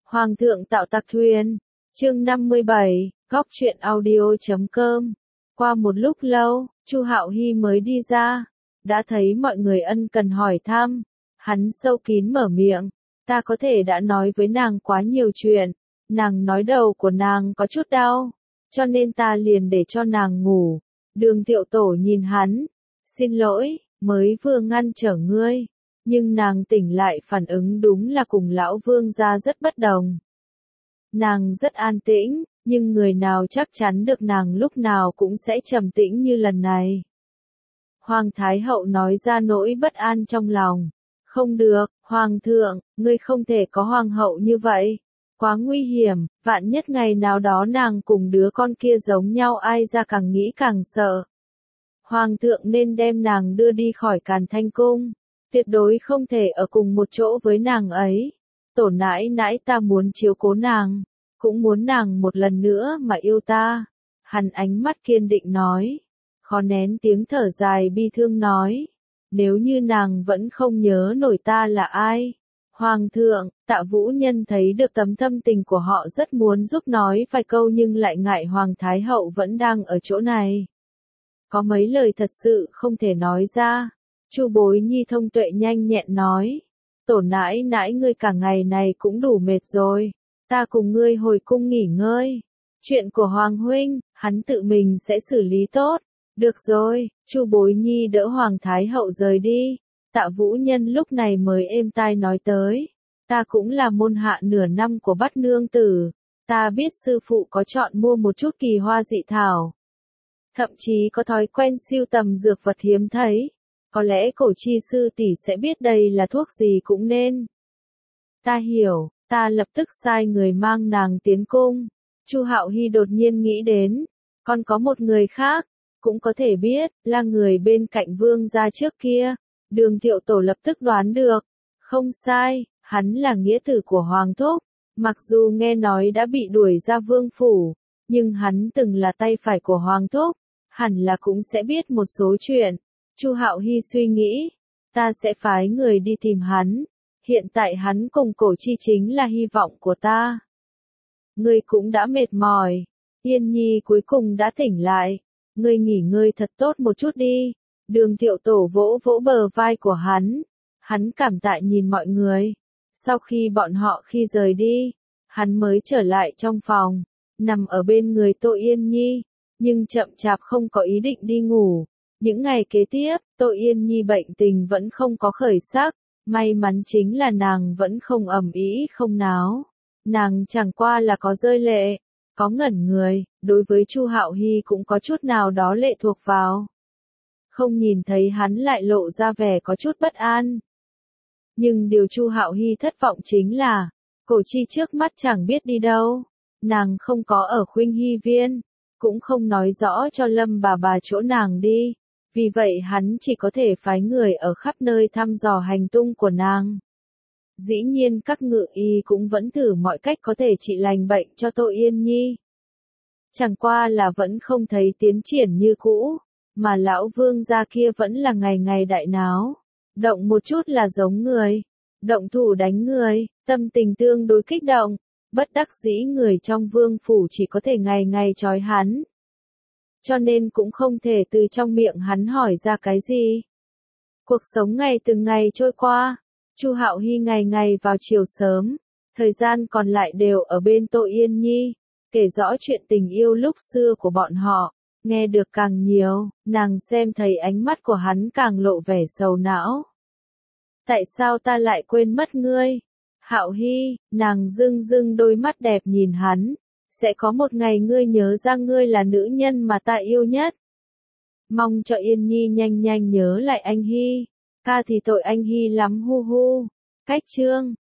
Hoàng thượng tạo tặc thuyền. Chương 57, góc truyện audio.com. Qua một lúc lâu, Chu Hạo Hy mới đi ra, đã thấy mọi người ân cần hỏi thăm, hắn sâu kín mở miệng, ta có thể đã nói với nàng quá nhiều chuyện, nàng nói đầu của nàng có chút đau, cho nên ta liền để cho nàng ngủ. Đường Thiệu Tổ nhìn hắn, xin lỗi, mới vừa ngăn trở ngươi, nhưng nàng tỉnh lại phản ứng đúng là cùng lão vương gia rất bất đồng. Nàng rất an tĩnh, nhưng người nào chắc chắn được nàng lúc nào cũng sẽ trầm tĩnh như lần này. Hoàng Thái Hậu nói ra nỗi bất an trong lòng. Không được, Hoàng thượng, ngươi không thể có Hoàng hậu như vậy. Quá nguy hiểm, vạn nhất ngày nào đó nàng cùng đứa con kia giống nhau ai ra càng nghĩ càng sợ. Hoàng thượng nên đem nàng đưa đi khỏi Càn Thanh Cung. Tuyệt đối không thể ở cùng một chỗ với nàng ấy. Tổ nãi nãi ta muốn chiếu cố nàng, cũng muốn nàng một lần nữa mà yêu ta. Hắn ánh mắt kiên định nói, khó nén tiếng thở dài bi thương nói, nếu như nàng vẫn không nhớ nổi ta là ai. Hoàng thượng, Tạ Vũ Nhân thấy được tấm thâm tình của họ rất muốn giúp nói vài câu nhưng lại ngại Hoàng Thái Hậu vẫn đang ở chỗ này. Có mấy lời thật sự không thể nói ra. Chu Bối Nhi thông tuệ nhanh nhẹn nói, tổ nãi nãi ngươi cả ngày này cũng đủ mệt rồi, ta cùng ngươi hồi cung nghỉ ngơi. Chuyện của Hoàng huynh, hắn tự mình sẽ xử lý tốt. Được rồi, Chu Bối Nhi đỡ Hoàng Thái Hậu rời đi. Tạ Vũ Nhân lúc này mới êm tai nói tới, ta cũng là môn hạ nửa năm của Bát nương tử, ta biết sư phụ có chọn mua một chút kỳ hoa dị thảo, thậm chí có thói quen sưu tầm dược vật hiếm thấy. Có lẽ cổ chi sư tỷ sẽ biết đây là thuốc gì cũng nên. Ta hiểu, ta lập tức sai người mang nàng tiến cung. Chu Hạo Hy đột nhiên nghĩ đến, còn có một người khác, cũng có thể biết, là người bên cạnh vương gia trước kia. Đường Thiệu Tổ lập tức đoán được, không sai, hắn là nghĩa tử của Hoàng thúc. Mặc dù nghe nói đã bị đuổi ra vương phủ, nhưng hắn từng là tay phải của Hoàng thúc, hẳn là cũng sẽ biết một số chuyện. Chu Hạo Hy suy nghĩ, ta sẽ phái người đi tìm hắn, hiện tại hắn cùng cổ chi chính là hy vọng của ta. Ngươi cũng đã mệt mỏi, Yên Nhi cuối cùng đã tỉnh lại, ngươi nghỉ ngơi thật tốt một chút đi. Đường Thiệu Tổ vỗ vỗ bờ vai của hắn cảm tạ nhìn mọi người. Sau khi bọn họ khi rời đi, hắn mới trở lại trong phòng, nằm ở bên người Tô Yên Nhi, nhưng chậm chạp không có ý định đi ngủ. Những ngày kế tiếp, Tô Yên Nhi bệnh tình vẫn không có khởi sắc, may mắn chính là nàng vẫn không ầm ĩ không náo. Nàng chẳng qua là có rơi lệ, có ngẩn người, đối với Chu Hạo Hy cũng có chút nào đó lệ thuộc vào. Không nhìn thấy hắn lại lộ ra vẻ có chút bất an. Nhưng điều Chu Hạo Hy thất vọng chính là, cổ chi trước mắt chẳng biết đi đâu, nàng không có ở Khuynh Hy Viên, cũng không nói rõ cho Lâm bà chỗ nàng đi. Vì vậy hắn chỉ có thể phái người ở khắp nơi thăm dò hành tung của nàng. Dĩ nhiên các ngự y cũng vẫn thử mọi cách có thể trị lành bệnh cho Tô Yên Nhi. Chẳng qua là vẫn không thấy tiến triển như cũ, mà lão vương gia kia vẫn là ngày ngày đại náo. Động một chút là giống người, động thủ đánh người, tâm tình tương đối kích động, bất đắc dĩ người trong vương phủ chỉ có thể ngày ngày trói hắn. Cho nên cũng không thể từ trong miệng hắn hỏi ra cái gì. Cuộc sống ngày từng ngày trôi qua, Chu Hạo Hy ngày ngày vào chiều sớm, thời gian còn lại đều ở bên Tô Yên Nhi, kể rõ chuyện tình yêu lúc xưa của bọn họ, nghe được càng nhiều, nàng xem thấy ánh mắt của hắn càng lộ vẻ sầu não. Tại sao ta lại quên mất ngươi? Hạo Hy, nàng rưng rưng đôi mắt đẹp nhìn hắn. Sẽ có một ngày ngươi nhớ ra ngươi là nữ nhân mà ta yêu nhất. Mong cho Yên Nhi nhanh nhanh nhớ lại anh Hy. Ta thì tội anh Hy lắm hu hu. Cách chương.